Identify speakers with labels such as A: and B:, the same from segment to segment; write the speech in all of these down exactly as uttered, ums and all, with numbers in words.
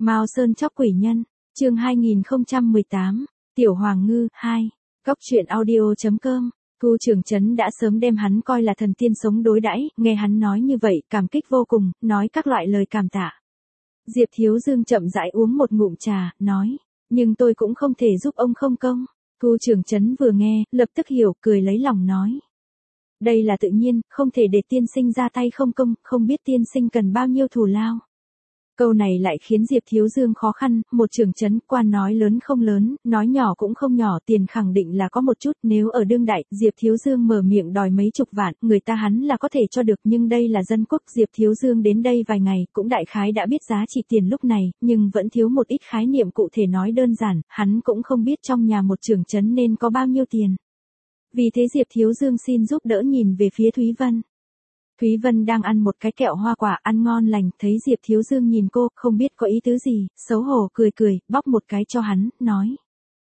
A: Mao Sơn chóc quỷ nhân, chương hai nghìn không trăm mười tám, Tiểu Hoàng Ngư, hai, Cóc truyện audio chấm com. Thu Trường Chấn đã sớm đem hắn coi là thần tiên sống đối đãi, nghe hắn nói như vậy, cảm kích vô cùng, nói các loại lời cảm tạ. Diệp Thiếu Dương chậm rãi uống một ngụm trà, nói, nhưng tôi cũng không thể giúp ông không công. Thu Trường Chấn vừa nghe, lập tức hiểu, cười lấy lòng nói. Đây là tự nhiên, không thể để tiên sinh ra tay không công, không biết tiên sinh cần bao nhiêu thù lao. Câu này lại khiến Diệp Thiếu Dương khó khăn, một trưởng trấn quan nói lớn không lớn, nói nhỏ cũng không nhỏ, tiền khẳng định là có một chút, nếu ở đương đại, Diệp Thiếu Dương mở miệng đòi mấy chục vạn, người ta hắn là có thể cho được, nhưng đây là dân quốc, Diệp Thiếu Dương đến đây vài ngày, cũng đại khái đã biết giá trị tiền lúc này, nhưng vẫn thiếu một ít khái niệm cụ thể nói đơn giản, hắn cũng không biết trong nhà một trưởng trấn nên có bao nhiêu tiền. Vì thế Diệp Thiếu Dương xin giúp đỡ nhìn về phía Thúy Vân. Thúy Vân đang ăn một cái kẹo hoa quả ăn ngon lành, thấy Diệp Thiếu Dương nhìn cô, không biết có ý tứ gì, xấu hổ cười cười, bóc một cái cho hắn, nói.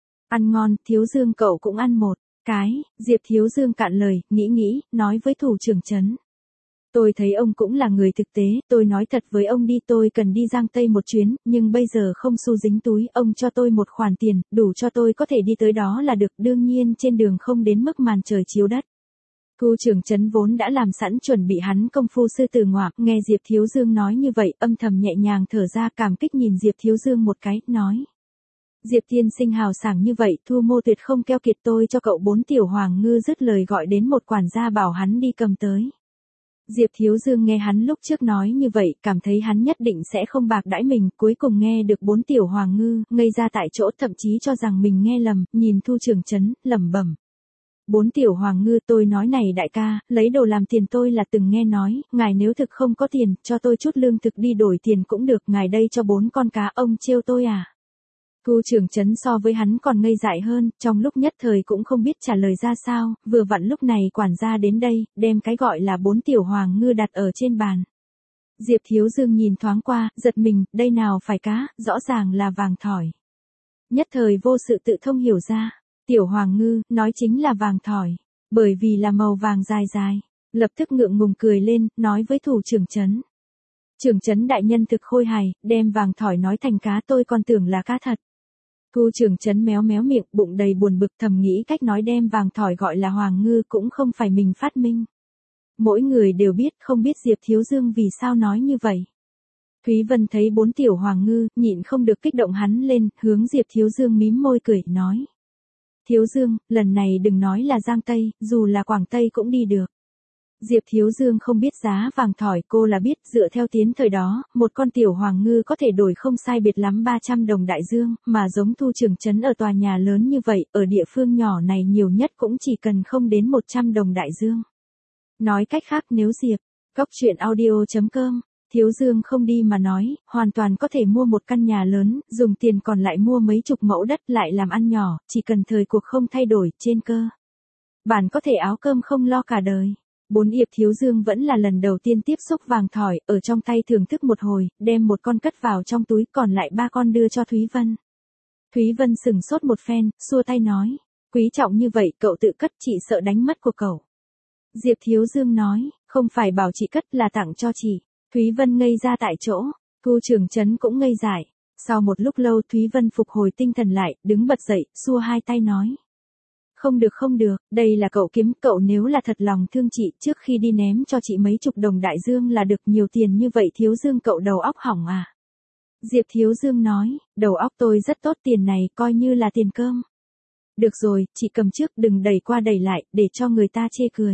A: Ăn ngon, Thiếu Dương cậu cũng ăn một cái, Diệp Thiếu Dương cạn lời, nghĩ nghĩ, nói với thủ trưởng trấn. Tôi thấy ông cũng là người thực tế, tôi nói thật với ông đi, tôi cần đi Giang Tây một chuyến, nhưng bây giờ không xu dính túi, ông cho tôi một khoản tiền, đủ cho tôi có thể đi tới đó là được, đương nhiên trên đường không đến mức màn trời chiếu đất. Thu Trường Chấn vốn đã làm sẵn chuẩn bị hắn công phu sư tử ngoạm, nghe Diệp Thiếu Dương nói như vậy, âm thầm nhẹ nhàng thở ra, cảm kích nhìn Diệp Thiếu Dương một cái, nói. Diệp tiên sinh hào sảng như vậy, Thu mô tuyệt không keo kiệt, tôi cho cậu bốn tiểu hoàng ngư, dứt lời gọi đến một quản gia bảo hắn đi cầm tới. Diệp Thiếu Dương nghe hắn lúc trước nói như vậy, cảm thấy hắn nhất định sẽ không bạc đãi mình, cuối cùng nghe được bốn tiểu hoàng ngư, ngây ra tại chỗ, thậm chí cho rằng mình nghe lầm, nhìn Thu Trường Chấn, lẩm bẩm. Bốn tiểu hoàng ngư, tôi nói này đại ca, lấy đồ làm tiền, tôi là từng nghe nói, ngài nếu thực không có tiền, cho tôi chút lương thực đi đổi tiền cũng được, ngài đây cho bốn con cá, ông trêu tôi à. Thu Trường Chấn so với hắn còn ngây dại hơn, trong lúc nhất thời cũng không biết trả lời ra sao, vừa vặn lúc này quản gia đến đây, đem cái gọi là bốn tiểu hoàng ngư đặt ở trên bàn. Diệp Thiếu Dương nhìn thoáng qua, giật mình, đây nào phải cá, rõ ràng là vàng thỏi. Nhất thời vô sự tự thông hiểu ra. Tiểu hoàng ngư, nói chính là vàng thỏi, bởi vì là màu vàng dài dài, lập tức ngượng ngùng cười lên, nói với thủ trưởng trấn. Trưởng trấn đại nhân thực khôi hài, đem vàng thỏi nói thành cá, tôi còn tưởng là cá thật. Thu trưởng trấn méo méo miệng, bụng đầy buồn bực, thầm nghĩ cách nói đem vàng thỏi gọi là hoàng ngư cũng không phải mình phát minh. Mỗi người đều biết, không biết Diệp Thiếu Dương vì sao nói như vậy. Thúy Vân thấy bốn tiểu hoàng ngư, nhịn không được kích động hắn lên, hướng Diệp Thiếu Dương mím môi cười, nói. Thiếu Dương, lần này đừng nói là Giang Tây, dù là Quảng Tây cũng đi được. Diệp Thiếu Dương không biết giá vàng thỏi, cô là biết, dựa theo tiến thời đó, một con tiểu hoàng ngư có thể đổi không sai biệt lắm ba trăm đồng đại dương, mà giống Thu Trường Chấn ở tòa nhà lớn như vậy, ở địa phương nhỏ này nhiều nhất cũng chỉ cần không đến một trăm đồng đại dương. Nói cách khác, nếu Diệp, Cóc truyện audio chấm com, Thiếu Dương không đi mà nói, hoàn toàn có thể mua một căn nhà lớn, dùng tiền còn lại mua mấy chục mẫu đất lại làm ăn nhỏ, chỉ cần thời cuộc không thay đổi, trên cơ bản có thể áo cơm không lo cả đời. Bốn Diệp Thiếu Dương vẫn là lần đầu tiên tiếp xúc vàng thỏi, ở trong tay thưởng thức một hồi, đem một con cất vào trong túi, còn lại ba con đưa cho Thúy Vân. Thúy Vân sừng sốt một phen, xua tay nói, quý trọng như vậy, cậu tự cất, chị sợ đánh mất của cậu. Diệp Thiếu Dương nói, không phải bảo chị cất là tặng cho chị. Thúy Vân ngây ra tại chỗ, Thu Trường Chấn cũng ngây dại. Sau một lúc lâu Thúy Vân phục hồi tinh thần lại, đứng bật dậy, xua hai tay nói. Không được không được, đây là cậu kiếm, cậu nếu là thật lòng thương chị, trước khi đi ném cho chị mấy chục đồng đại dương là được, nhiều tiền như vậy Thiếu Dương cậu đầu óc hỏng à. Diệp Thiếu Dương nói, đầu óc tôi rất tốt, tiền này coi như là tiền cơm. Được rồi, chị cầm trước, đừng đẩy qua đẩy lại, để cho người ta chê cười.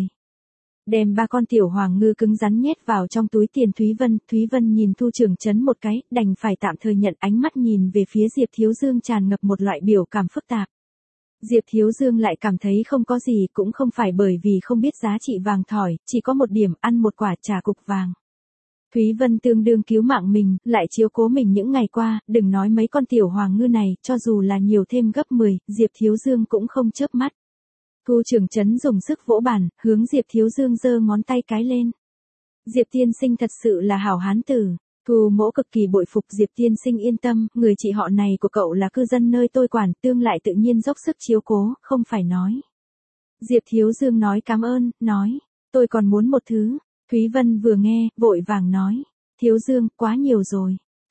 A: Đem ba con tiểu hoàng ngư cứng rắn nhét vào trong túi tiền Thúy Vân, Thúy Vân nhìn Thu Trường Chấn một cái, đành phải tạm thời nhận, ánh mắt nhìn về phía Diệp Thiếu Dương tràn ngập một loại biểu cảm phức tạp. Diệp Thiếu Dương lại cảm thấy không có gì, cũng không phải bởi vì không biết giá trị vàng thỏi, chỉ có một điểm, ăn một quả trà cục vàng. Thúy Vân tương đương cứu mạng mình, lại chiếu cố mình những ngày qua, đừng nói mấy con tiểu hoàng ngư này, cho dù là nhiều thêm gấp mười, Diệp Thiếu Dương cũng không chớp mắt. Thu Trường Chấn dùng sức vỗ bàn, hướng Diệp Thiếu Dương giơ ngón tay cái lên. Diệp tiên sinh thật sự là hảo hán tử. Thu mỗ cực kỳ bội phục, Diệp tiên sinh yên tâm, người chị họ này của cậu là cư dân nơi tôi quản, tương lại tự nhiên dốc sức chiếu cố, không phải nói. Diệp Thiếu Dương nói cảm ơn, nói, tôi còn muốn một thứ. Thúy Vân vừa nghe, vội vàng nói, Thiếu Dương, quá nhiều rồi.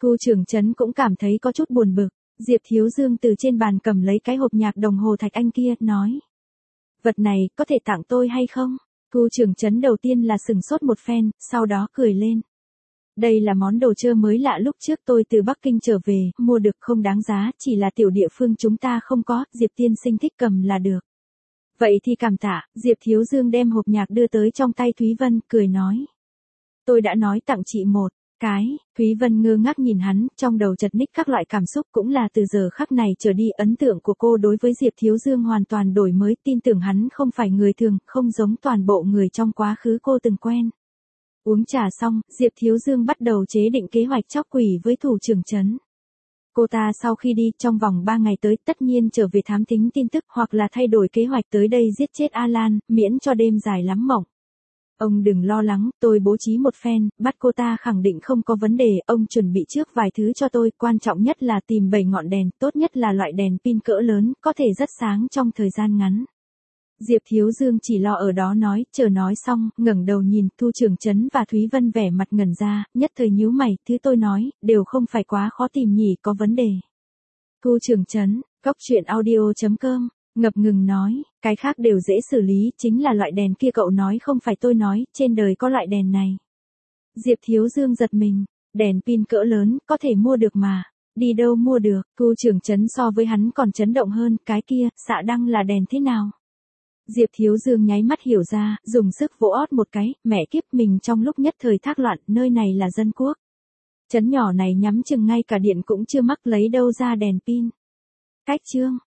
A: Khu trưởng trấn cũng cảm thấy có chút buồn bực. Diệp Thiếu Dương từ trên bàn cầm lấy cái hộp nhạc đồng hồ thạch anh kia, nói. Vật này, có thể tặng tôi hay không? Khu trưởng trấn đầu tiên là sừng sốt một phen, sau đó cười lên. Đây là món đồ chơi mới lạ lúc trước tôi từ Bắc Kinh trở về, mua được không đáng giá, chỉ là tiểu địa phương chúng ta không có, Diệp tiên sinh thích cầm là được. Vậy thì cảm tạ, Diệp Thiếu Dương đem hộp nhạc đưa tới trong tay Thúy Vân, cười nói. Tôi đã nói tặng chị một cái, Thúy Vân ngơ ngác nhìn hắn, trong đầu chật ních các loại cảm xúc, cũng là từ giờ khắc này trở đi ấn tượng của cô đối với Diệp Thiếu Dương hoàn toàn đổi mới, tin tưởng hắn không phải người thường, không giống toàn bộ người trong quá khứ cô từng quen. Uống trà xong, Diệp Thiếu Dương bắt đầu chế định kế hoạch chóc quỷ với thủ trưởng trấn. Cô ta sau khi đi trong vòng ba ngày tới tất nhiên trở về thám thính tin tức hoặc là thay đổi kế hoạch tới đây giết chết Alan, miễn cho đêm dài lắm mộng. Ông đừng lo lắng, tôi bố trí một phen, bắt cô ta khẳng định không có vấn đề, ông chuẩn bị trước vài thứ cho tôi, quan trọng nhất là tìm bảy ngọn đèn, tốt nhất là loại đèn pin cỡ lớn, có thể rất sáng trong thời gian ngắn. Diệp Thiếu Dương chỉ lo ở đó nói, chờ nói xong, ngẩng đầu nhìn, Thu trưởng trấn và Thúy Vân vẻ mặt ngẩn ra, nhất thời nhíu mày, thứ tôi nói, đều không phải quá khó tìm nhỉ, có vấn đề. Thu trưởng trấn, góc truyện audio chấm com, ngập ngừng nói, cái khác đều dễ xử lý, chính là loại đèn kia cậu nói không phải tôi nói, trên đời có loại đèn này. Diệp Thiếu Dương giật mình, đèn pin cỡ lớn, có thể mua được mà. Đi đâu mua được, Thu trưởng trấn so với hắn còn chấn động hơn, cái kia, xạ đăng là đèn thế nào? Diệp Thiếu Dương nháy mắt hiểu ra, dùng sức vỗ ót một cái, mẹ kiếp mình trong lúc nhất thời thác loạn, nơi này là dân quốc. Trấn nhỏ này nhắm chừng ngay cả điện cũng chưa mắc lấy đâu ra đèn pin. Cách chương.